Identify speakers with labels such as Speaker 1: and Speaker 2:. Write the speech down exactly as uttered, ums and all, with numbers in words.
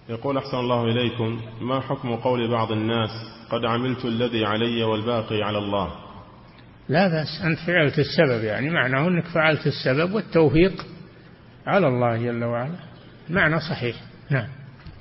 Speaker 1: يقول أحسن الله إليكم، ما حكم قول بعض الناس قد عملت الذي علي والباقي على الله؟
Speaker 2: لا بأس، أنت فعلت السبب، يعني معناه أنك فعلت السبب والتوفيق على الله جل وعلا، معنى صحيح. نعم.